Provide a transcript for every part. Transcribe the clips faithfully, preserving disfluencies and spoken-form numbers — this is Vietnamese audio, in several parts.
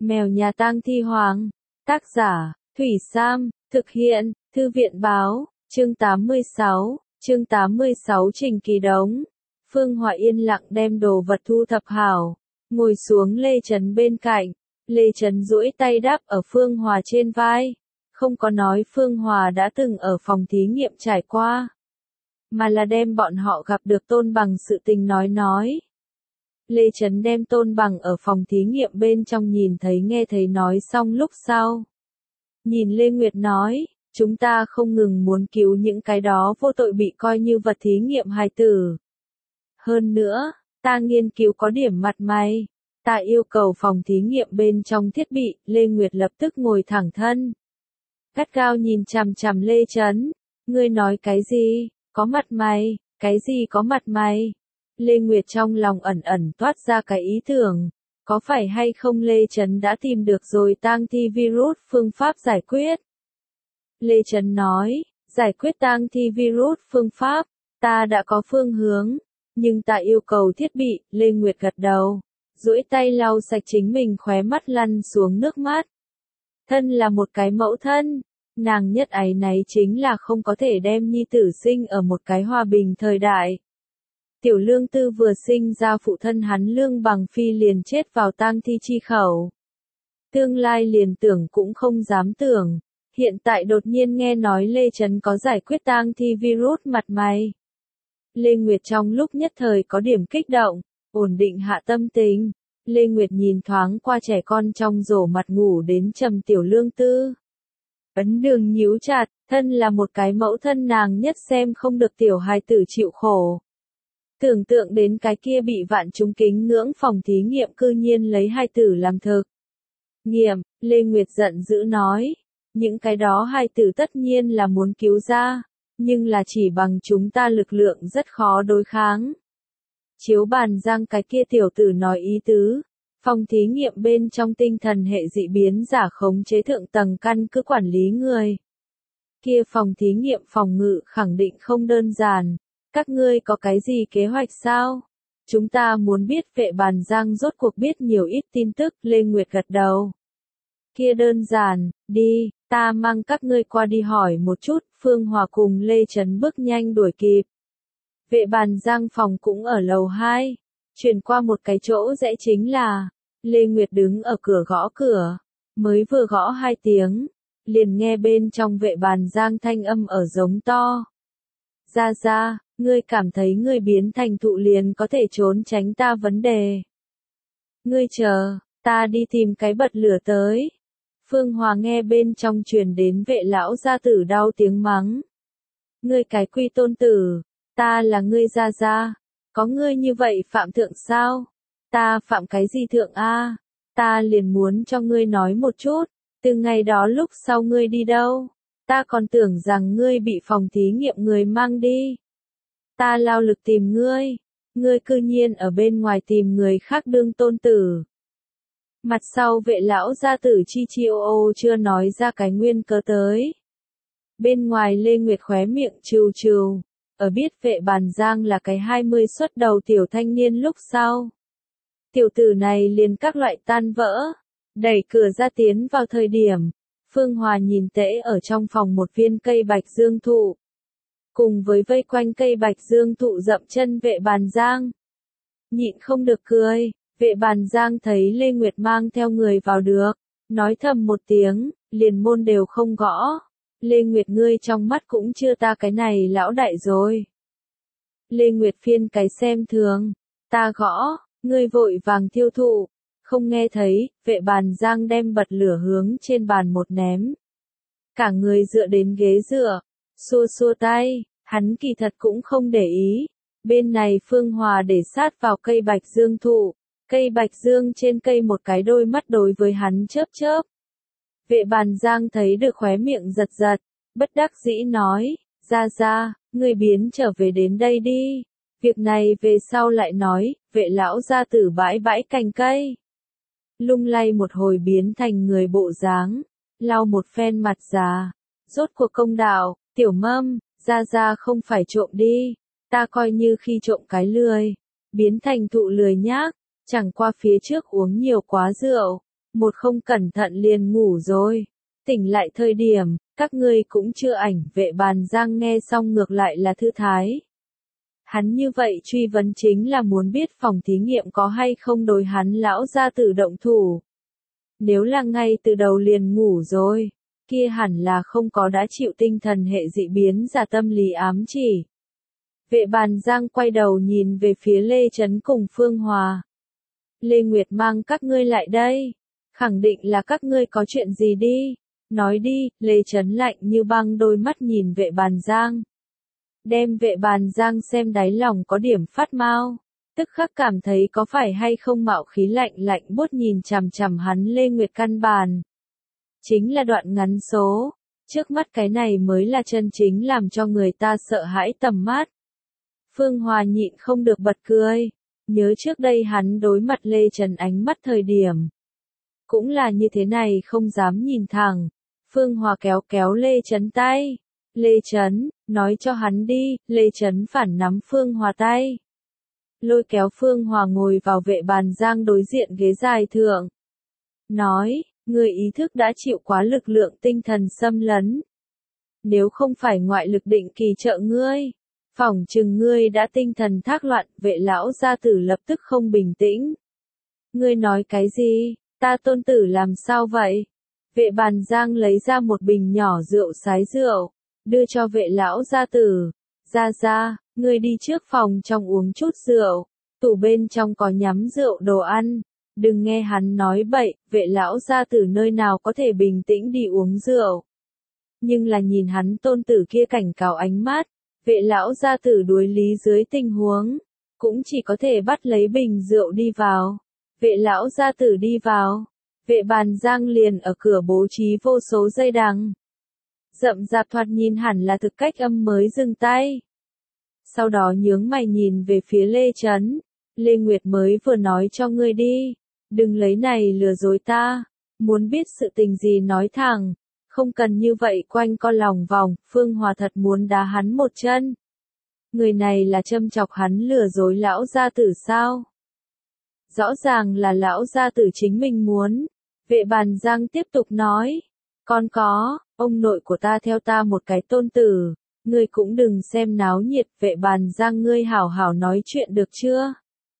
Mèo nhà tang thi hoàng. Tác giả, Thủy Sam, thực hiện, Thư viện báo, chương tám mươi sáu, chương tám mươi sáu Trình Kỳ Đống. Phương Hòa yên lặng đem đồ vật thu thập hảo, ngồi xuống Lê Trấn bên cạnh. Lê Trấn duỗi tay đáp ở Phương Hòa trên vai, không có nói Phương Hòa đã từng ở phòng thí nghiệm trải qua, mà là đem bọn họ gặp được Tôn Bằng sự tình nói nói. Lê Trấn đem Tôn Bằng ở phòng thí nghiệm bên trong nhìn thấy nghe thấy nói xong lúc sau. Nhìn Lê Nguyệt nói, chúng ta không ngừng muốn cứu những cái đó vô tội bị coi như vật thí nghiệm hài tử. Hơn nữa, ta nghiên cứu có điểm mặt mày. Ta yêu cầu phòng thí nghiệm bên trong thiết bị, Lê Nguyệt lập tức ngồi thẳng thân. Gắt gao nhìn chằm chằm Lê Trấn, ngươi nói cái gì, có mặt mày, cái gì có mặt mày. Lê Nguyệt trong lòng ẩn ẩn toát ra cái ý tưởng, có phải hay không Lê Trấn đã tìm được rồi tang thi virus phương pháp giải quyết. Lê Trấn nói, giải quyết tang thi virus phương pháp, ta đã có phương hướng, nhưng ta yêu cầu thiết bị. Lê Nguyệt gật đầu, duỗi tay lau sạch chính mình khóe mắt lăn xuống nước mắt. Thân là một cái mẫu thân, nàng nhất áy náy chính là không có thể đem nhi tử sinh ở một cái hòa bình thời đại. Tiểu Lương Tư vừa sinh ra phụ thân hắn Lương Bằng Phi liền chết vào tang thi chi khẩu. Tương lai liền tưởng cũng không dám tưởng, hiện tại đột nhiên nghe nói Lê Trấn có giải quyết tang thi virus mặt mày. Lê Nguyệt trong lúc nhất thời có điểm kích động, ổn định hạ tâm tình. Lê Nguyệt nhìn thoáng qua trẻ con trong rổ mặt ngủ đến trầm Tiểu Lương Tư. Ấn đường nhíu chặt, thân là một cái mẫu thân nàng nhất xem không được tiểu hài tử chịu khổ. Tưởng tượng đến cái kia bị vạn chúng kính ngưỡng phòng thí nghiệm cư nhiên lấy hài tử làm thực nghiệm, Lê Nguyệt giận dữ nói, những cái đó hài tử tất nhiên là muốn cứu ra, nhưng là chỉ bằng chúng ta lực lượng rất khó đối kháng. Chiếu bàn giang cái kia tiểu tử nói ý tứ, phòng thí nghiệm bên trong tinh thần hệ dị biến giả khống chế thượng tầng căn cứ quản lý người. Kia phòng thí nghiệm phòng ngự khẳng định không đơn giản, các ngươi có cái gì kế hoạch sao? Chúng ta muốn biết vệ bàn giang rốt cuộc biết nhiều ít tin tức. Lê Nguyệt gật đầu. Kia đơn giản, đi, ta mang các ngươi qua đi hỏi một chút. Phương Hòa cùng Lê Trấn bước nhanh đuổi kịp. Vệ bàn giang phòng cũng ở lầu hai, chuyển qua một cái chỗ rẽ chính là, Lê Nguyệt đứng ở cửa gõ cửa, mới vừa gõ hai tiếng, liền nghe bên trong vệ bàn giang thanh âm ở giống to. Ra ra, ngươi cảm thấy ngươi biến thành thụ liền có thể trốn tránh ta vấn đề. Ngươi chờ, ta đi tìm cái bật lửa tới. Phương Hòa nghe bên trong truyền đến vệ lão gia tử đau tiếng mắng. Ngươi cái quy tôn tử, ta là ngươi gia gia, có ngươi như vậy phạm thượng sao? Ta phạm cái gì thượng a? Ta liền muốn cho ngươi nói một chút, từ ngày đó lúc sau ngươi đi đâu? Ta còn tưởng rằng ngươi bị phòng thí nghiệm người mang đi. Ta lao lực tìm ngươi, ngươi cư nhiên ở bên ngoài tìm người khác đương tôn tử. Mặt sau vệ lão gia tử chi chi ô ô chưa nói ra cái nguyên cớ tới. Bên ngoài Lê Nguyệt khóe miệng trừ trừ, ở biết vệ bàn giang là cái hai mươi xuất đầu tiểu thanh niên lúc sau. Tiểu tử này liền các loại tan vỡ, đẩy cửa ra tiến vào thời điểm. Phương Hòa nhìn tễ ở trong phòng một viên cây bạch dương thụ. Cùng với vây quanh cây bạch dương thụ dậm chân vệ bàn giang. Nhịn không được cười, vệ bàn giang thấy Lê Nguyệt mang theo người vào được, nói thầm một tiếng, liền môn đều không gõ. Lê Nguyệt ngươi trong mắt cũng chưa ta cái này lão đại rồi. Lê Nguyệt phiên cái xem thường, ta gõ, ngươi vội vàng tiêu thụ. Không nghe thấy, vệ bàn giang đem bật lửa hướng trên bàn một ném. Cả người dựa đến ghế dựa, xua xua tay, hắn kỳ thật cũng không để ý. Bên này Phương Hòa để sát vào cây bạch dương thụ, cây bạch dương trên cây một cái đôi mắt đối với hắn chớp chớp. Vệ bàn giang thấy được khóe miệng giật giật, bất đắc dĩ nói, ra ra, người biến trở về đến đây đi. Việc này về sau lại nói, vệ lão gia tử bãi bãi cành cây. Lung lay một hồi biến thành người bộ dáng, lau một phen mặt già, rốt cuộc công đạo, tiểu mâm, ra ra không phải trộm đi, ta coi như khi trộm cái lười, biến thành thụ lười nhác, chẳng qua phía trước uống nhiều quá rượu, một không cẩn thận liền ngủ rồi. Tỉnh lại thời điểm, các ngươi cũng chưa ảnh. Vệ Bàn Giang nghe xong ngược lại là thư thái. Hắn như vậy truy vấn chính là muốn biết phòng thí nghiệm có hay không đối hắn lão gia tử động thủ. Nếu là ngay từ đầu liền ngủ rồi, kia hẳn là không có đã chịu tinh thần hệ dị biến giả tâm lý ám chỉ. Vệ Bàn Giang quay đầu nhìn về phía Lê Trấn cùng Phương Hòa. Lê Nguyệt mang các ngươi lại đây. Khẳng định là các ngươi có chuyện gì đi. Nói đi, Lê Trấn lạnh như băng đôi mắt nhìn Vệ Bàn Giang. Đem Vệ Bàn Giang xem đáy lòng có điểm phát mau. Tức khắc cảm thấy có phải hay không mạo khí lạnh lạnh buốt nhìn chằm chằm hắn Lê Nguyệt căn bản. Chính là đoạn ngắn số. Trước mắt cái này mới là chân chính làm cho người ta sợ hãi tầm mắt. Phương Hòa nhịn không được bật cười. Nhớ trước đây hắn đối mặt Lê Trấn ánh mắt thời điểm. Cũng là như thế này không dám nhìn thẳng. Phương Hòa kéo kéo Lê Trấn tay. Lê Trấn, nói cho hắn đi. Lê Trấn phản nắm Phương Hòa tay. Lôi kéo Phương Hòa ngồi vào Vệ Bàn Giang đối diện ghế dài thượng. Nói, người ý thức đã chịu quá lực lượng tinh thần xâm lấn. Nếu không phải ngoại lực định kỳ trợ ngươi, phỏng chừng ngươi đã tinh thần thác loạn. Vệ lão gia tử lập tức không bình tĩnh. Ngươi nói cái gì, ta tôn tử làm sao vậy? Vệ Bàn Giang lấy ra một bình nhỏ rượu sái rượu, đưa cho vệ lão gia tử. Ra ra, ngươi đi trước phòng trong uống chút rượu, tủ bên trong có nhắm rượu đồ ăn. Đừng nghe hắn nói bậy, vệ lão gia tử nơi nào có thể bình tĩnh đi uống rượu. Nhưng là nhìn hắn tôn tử kia cảnh cáo ánh mắt, vệ lão gia tử đuối lý dưới tình huống, cũng chỉ có thể bắt lấy bình rượu đi vào. Vệ lão gia tử đi vào, Vệ Bàn Giang liền ở cửa bố trí vô số dây đằng. Rậm rạp thoạt nhìn hẳn là thực cách âm mới dừng tay. Sau đó nhướng mày nhìn về phía Lê Trấn. Lê Nguyệt mới vừa nói cho ngươi đi. Đừng lấy này lừa dối ta. Muốn biết sự tình gì nói thẳng. Không cần như vậy quanh co lòng vòng. Phương Hòa thật muốn đá hắn một chân. Người này là châm chọc hắn lừa dối lão gia tử sao? Rõ ràng là lão gia tử chính mình muốn. Vệ Bàn Giang tiếp tục nói. Con có, ông nội của ta theo ta một cái tôn tử. Ngươi cũng đừng xem náo nhiệt. Vệ Bàn Giang ngươi hảo hảo nói chuyện được chưa?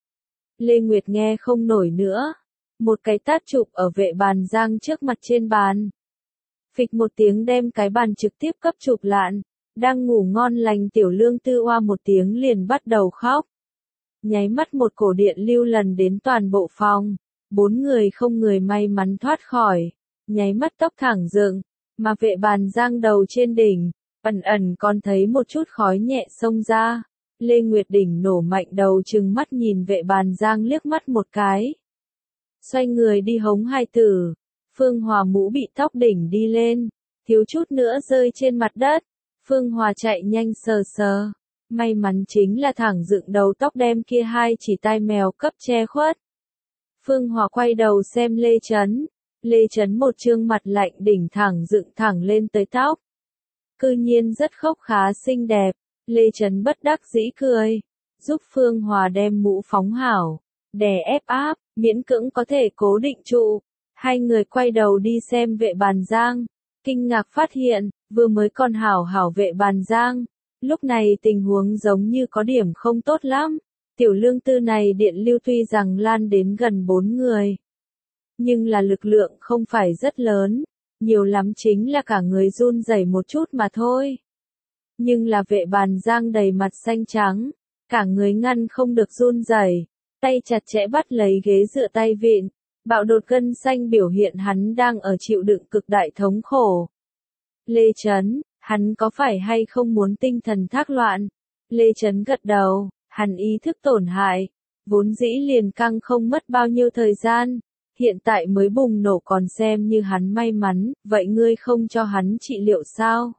Lê Nguyệt nghe không nổi nữa. Một cái tát chụp ở Vệ Bàn Giang trước mặt trên bàn. Phịch một tiếng đem cái bàn trực tiếp cấp chụp lạn. Đang ngủ ngon lành Tiểu Lương Tư oa một tiếng liền bắt đầu khóc. Nháy mắt một cổ điện lưu lần đến toàn bộ phòng. Bốn người không người may mắn thoát khỏi. Nháy mắt tóc thẳng dựng. Mà Vệ Bàn Giang đầu trên đỉnh. Ẩn ẩn còn thấy một chút khói nhẹ xông ra. Lê Nguyệt đỉnh nổ mạnh đầu trừng mắt nhìn Vệ Bàn Giang liếc mắt một cái. Xoay người đi hống hai tử. Phương Hòa mũ bị tóc đỉnh đi lên. Thiếu chút nữa rơi trên mặt đất. Phương Hòa chạy nhanh sờ sờ. May mắn chính là thẳng dựng đầu tóc đem kia hai chỉ tai mèo cấp che khuất. Phương Hòa quay đầu xem Lê Trấn. Lê Trấn một trương mặt lạnh đỉnh thẳng dựng thẳng lên tới tóc. Cư nhiên rất khốc khá xinh đẹp. Lê Trấn bất đắc dĩ cười. Giúp Phương Hòa đem mũ phóng hảo. Đè ép áp, miễn cưỡng có thể cố định trụ. Hai người quay đầu đi xem Vệ Bàn Giang. Kinh ngạc phát hiện, vừa mới còn hảo hảo Vệ Bàn Giang. Lúc này tình huống giống như có điểm không tốt lắm. Tiểu Lương Tư này điện lưu tuy rằng lan đến gần bốn người. Nhưng là lực lượng không phải rất lớn. Nhiều lắm chính là cả người run rẩy một chút mà thôi. Nhưng là Vệ Bàn Giang đầy mặt xanh trắng. Cả người ngăn không được run rẩy. Tay chặt chẽ bắt lấy ghế dựa tay vịn. Bạo đột gân xanh biểu hiện hắn đang ở chịu đựng cực đại thống khổ. Lê Trấn, hắn có phải hay không muốn tinh thần thác loạn? Lê Trấn gật đầu, hắn ý thức tổn hại. Vốn dĩ liền căng không mất bao nhiêu thời gian. Hiện tại mới bùng nổ còn xem như hắn may mắn, vậy ngươi không cho hắn trị liệu sao?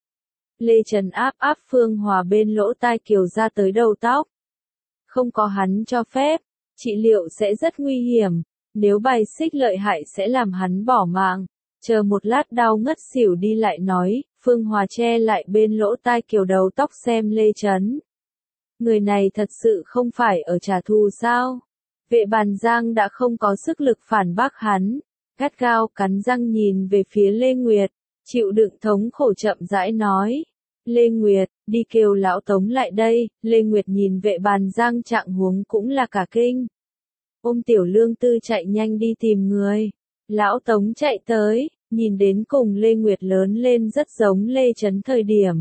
Lê Trấn áp áp Phương Hòa bên lỗ tai kiều ra tới đầu tóc. Không có hắn cho phép, trị liệu sẽ rất nguy hiểm. Nếu bài xích lợi hại sẽ làm hắn bỏ mạng. Chờ một lát đau ngất xỉu đi lại nói, Phương Hòa che lại bên lỗ tai kiều đầu tóc xem Lê Trấn. Người này thật sự không phải ở trả thù sao? Vệ Bàn Giang đã không có sức lực phản bác hắn. gắt gao cắn răng nhìn về phía Lê Nguyệt, chịu đựng thống khổ chậm rãi nói. Lê Nguyệt, đi kêu lão Tống lại đây. Lê Nguyệt nhìn vệ bàn giang trạng huống cũng là cả kinh. Ôm Tiểu Lương Tư chạy nhanh đi tìm người. Lão Tống chạy tới, nhìn đến cùng Lê Nguyệt lớn lên rất giống Lê Trấn thời điểm.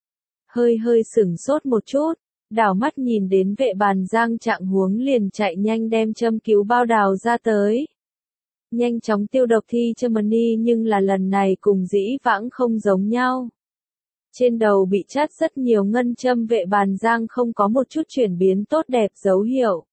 Hơi hơi sửng sốt một chút, đảo mắt nhìn đến vệ bàn giang trạng huống liền chạy nhanh đem châm cứu bao đào ra tới. Nhanh chóng tiêu độc thi cho Mani, nhưng là lần này cùng dĩ vãng không giống nhau. Trên đầu bị chát rất nhiều ngân châm, vệ bàn giang không có một chút chuyển biến tốt đẹp dấu hiệu.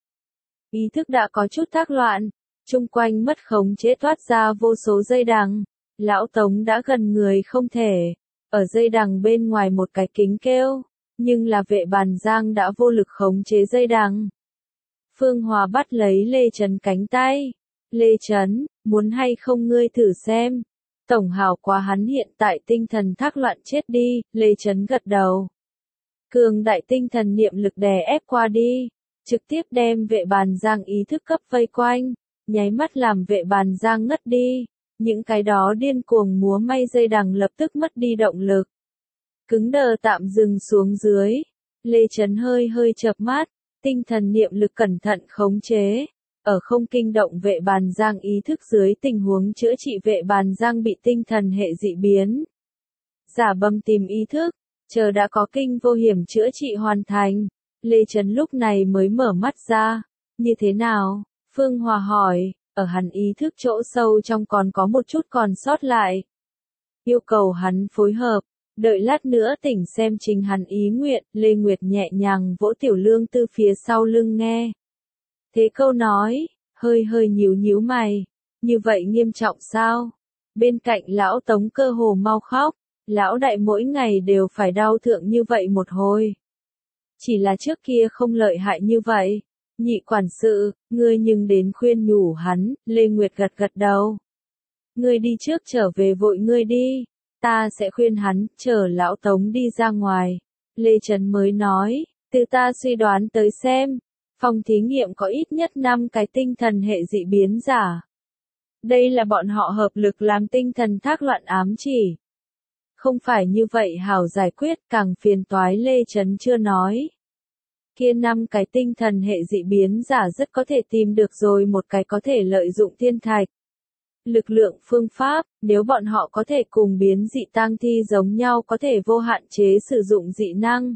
Ý thức đã có chút thác loạn, chung quanh mất khống chế thoát ra vô số dây đằng. Lão Tống đã gần người không thể, ở dây đằng bên ngoài một cái kính kêu, nhưng là vệ bàn giang đã vô lực khống chế dây đằng. Phương Hòa bắt lấy Lê Trấn cánh tay. Lê Trấn, muốn hay không ngươi thử xem. Tổng hào quá, hắn hiện tại tinh thần thác loạn chết đi. Lê Trấn gật đầu. Cường đại tinh thần niệm lực đè ép qua đi, trực tiếp đem vệ bàn giang ý thức cấp vây quanh, nháy mắt làm vệ bàn giang ngất đi. Những cái đó điên cuồng múa may dây đằng lập tức mất đi động lực. Cứng đờ tạm dừng xuống dưới. Lê Trấn hơi hơi chợp mắt, tinh thần niệm lực cẩn thận khống chế. Ở không kinh động vệ bàn giang ý thức dưới tình huống chữa trị vệ bàn giang bị tinh thần hệ dị biến. Giả bầm tìm ý thức, chờ đã có kinh vô hiểm chữa trị hoàn thành. Lê Trấn lúc này mới mở mắt ra. Như thế nào? Phương Hòa hỏi. Ở hắn ý thức chỗ sâu trong còn có một chút còn sót lại. Yêu cầu hắn phối hợp, đợi lát nữa tỉnh xem chính hắn ý nguyện. Lê Nguyệt nhẹ nhàng vỗ Tiểu Lương Tư phía sau lưng nghe. Thế câu nói, hơi hơi nhíu nhíu mày. Như vậy nghiêm trọng sao? Bên cạnh lão Tống cơ hồ mau khóc. Lão đại mỗi ngày đều phải đau thượng như vậy một hồi. Chỉ là trước kia không lợi hại như vậy. Nhị quản sự, ngươi nhưng đến khuyên nhủ hắn. Lê Nguyệt gật gật đầu. Ngươi đi trước trở về vội ngươi đi. Ta sẽ khuyên hắn. Chờ lão Tống đi ra ngoài. Lê Trấn mới nói, từ ta suy đoán tới xem. Phòng thí nghiệm có ít nhất năm cái tinh thần hệ dị biến giả. Đây là bọn họ hợp lực làm tinh thần thác loạn ám chỉ. Không phải như vậy hảo giải quyết, càng phiền toái. Lê Trấn chưa nói. Kia năm cái tinh thần hệ dị biến giả rất có thể tìm được rồi một cái có thể lợi dụng thiên thạch. Lực lượng phương pháp, nếu bọn họ có thể cùng biến dị tang thi giống nhau có thể vô hạn chế sử dụng dị năng.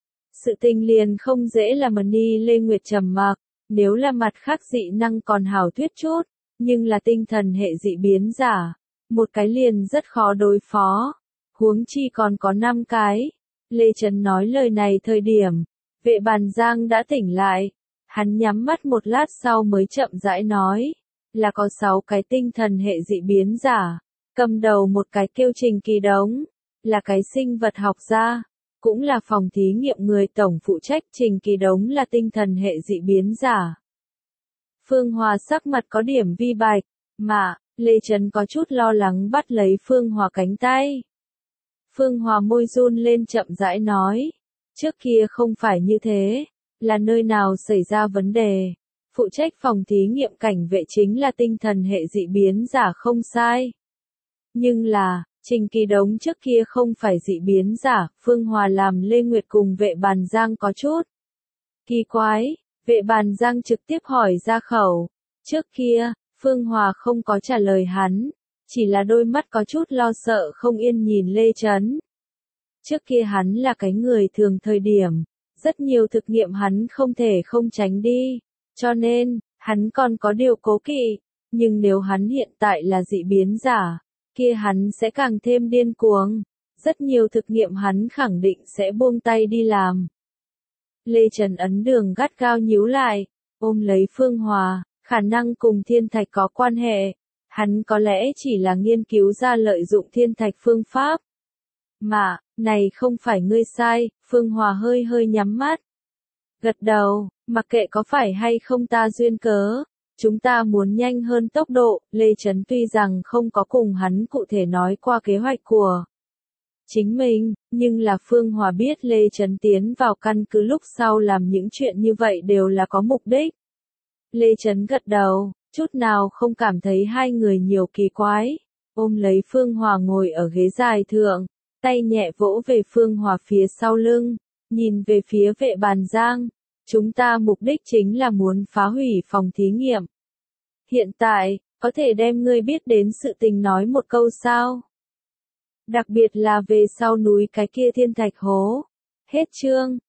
Sự tình liền không dễ là Mani. Lê Nguyệt trầm mặc, nếu là mặt khác dị năng còn hảo thuyết chút, nhưng là tinh thần hệ dị biến giả, một cái liền rất khó đối phó, huống chi còn có năm cái. Lê Trấn nói lời này thời điểm, vệ bàn giang đã tỉnh lại, hắn nhắm mắt một lát sau mới chậm rãi nói, là có sáu cái tinh thần hệ dị biến giả, cầm đầu một cái kêu Trình Kỳ Đống, là cái sinh vật học gia. Cũng là phòng thí nghiệm người tổng phụ trách. Trình Kỳ Đống là tinh thần hệ dị biến giả. Phương Hòa sắc mặt có điểm vi bạch, mà, Lê Trấn có chút lo lắng bắt lấy Phương Hòa cánh tay. Phương Hòa môi run lên chậm rãi nói, trước kia không phải như thế, là nơi nào xảy ra vấn đề. Phụ trách phòng thí nghiệm cảnh vệ chính là tinh thần hệ dị biến giả không sai. Nhưng là, Trình Kỳ Đống trước kia không phải dị biến giả. Phương Hòa làm Lê Nguyệt cùng vệ bàn giang có chút kỳ quái. Vệ bàn giang trực tiếp hỏi ra khẩu. Trước kia, Phương Hòa không có trả lời hắn, chỉ là đôi mắt có chút lo sợ không yên nhìn Lê Trấn. Trước kia hắn là cái người thường thời điểm, rất nhiều thực nghiệm hắn không thể không tránh đi, cho nên, hắn còn có điều cố kỵ, nhưng nếu hắn hiện tại là dị biến giả, kia hắn sẽ càng thêm điên cuồng, rất nhiều thực nghiệm hắn khẳng định sẽ buông tay đi làm. Lê Trấn ấn đường gắt gao nhíu lại, ôm lấy Phương Hòa, khả năng cùng thiên thạch có quan hệ, hắn có lẽ chỉ là nghiên cứu ra lợi dụng thiên thạch phương pháp. Mà, này không phải ngươi sai. Phương Hòa hơi hơi nhắm mắt. Gật đầu, mặc kệ có phải hay không ta duyên cớ, chúng ta muốn nhanh hơn tốc độ. Lê Trấn tuy rằng không có cùng hắn cụ thể nói qua kế hoạch của chính mình, nhưng là Phương Hòa biết Lê Trấn tiến vào căn cứ lúc sau làm những chuyện như vậy đều là có mục đích. Lê Trấn gật đầu, chút nào không cảm thấy hai người nhiều kỳ quái. Ôm lấy Phương Hòa ngồi ở ghế dài thượng, tay nhẹ vỗ về Phương Hòa phía sau lưng, nhìn về phía Vệ Bàn Giang. Chúng ta mục đích chính là muốn phá hủy phòng thí nghiệm. Hiện tại, có thể đem ngươi biết đến sự tình nói một câu sao? Đặc biệt là về sau núi cái kia thiên thạch hố. Hết chương.